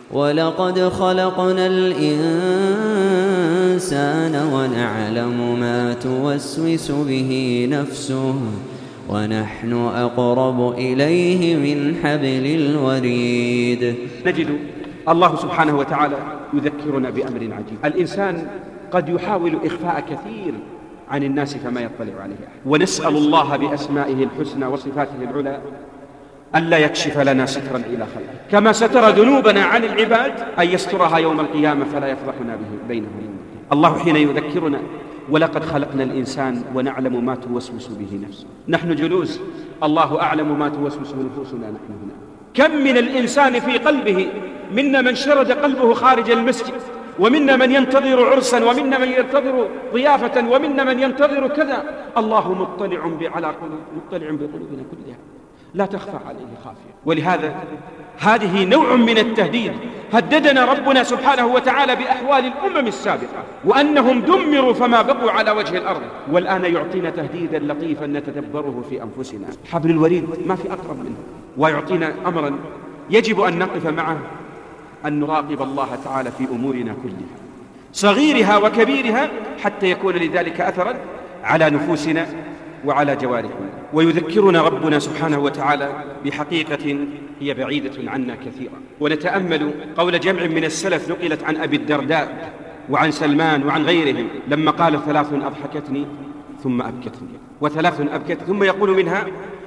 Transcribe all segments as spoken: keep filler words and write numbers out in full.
ولقد خلقنا الإنسان ونعلم ما توسوس به نفسه ونحن أقرب إليه من حبل الوريد. نجد الله سبحانه وتعالى يذكرنا بأمر عجيب. الإنسان قد يحاول إخفاء كثير عن الناس فما يطلع عليه أحد، ونسأل الله بأسمائه الحسنى وصفاته العلى ألا يكشف لنا سترا إلى خلقه، كما ستر ذنوبنا عن العباد أن يسترها يوم القيامة فلا يفضحنا به بينهم. الله حين يذكرنا ولقد خلقنا الإنسان ونعلم ما توسوس به نفسه. نحن جلوس، الله أعلم ما توسوس نفوسنا نحن هنا. كم من الإنسان في قلبه، منا من شرد قلبه خارج المسجد، ومنا من ينتظر عرسا، ومنا من ينتظر ضيافة، ومنا من ينتظر كذا. الله مطلع على قلوب مطلع بقلوبنا كلها، لا تخفى عليه خافية. ولهذا هذه نوع من التهديد. هددنا ربنا سبحانه وتعالى بأحوال الأمم السابقة وأنهم دمروا فما بقوا على وجه الأرض، والآن يعطينا تهديدا لطيفا نتدبره في أنفسنا. حبل الوريد ما في أقرب منه، ويعطينا أمرا يجب أن نقف معه، أن نراقب الله تعالى في أمورنا كلها صغيرها وكبيرها، حتى يكون لذلك أثرا على نفوسنا وعلى جوارحنا. ويذكرنا ربنا سبحانه وتعالى بحقيقة هي بعيدة عنا كثيرا. ونتأمل قول جمع من السلف نقلت عن أبي الدرداء وعن سلمان وعن غيرهم لما قال: ثلاث أضحكتني ثم أبكتني، وثلاث أبكت، ثم يقول منها: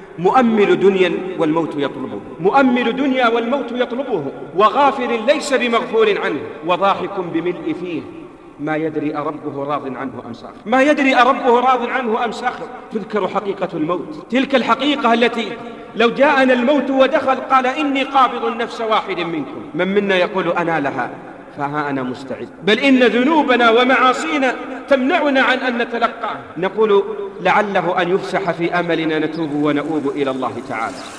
مؤمل دنيا والموت يطلبه، مؤمل دنيا والموت يطلبه، وغافر ليس بمغفور عنه، وضاحك بملء فيه، ما يدري أربه راض عنه أم ساخر، ما يدري أربه راض عنه أم ساخر. تذكر حقيقة الموت، تلك الحقيقة التي لو جاءنا الموت ودخل قال: إني قابض نفس واحد منكم، من منا يقول أنا لها، فها أنا مستعد. بل إن ذنوبنا ومعاصينا تمنعنا عن أن نتلقاه. نقول لعله أن يفسح في أملنا نتوب ونؤوب إلى الله تعالى.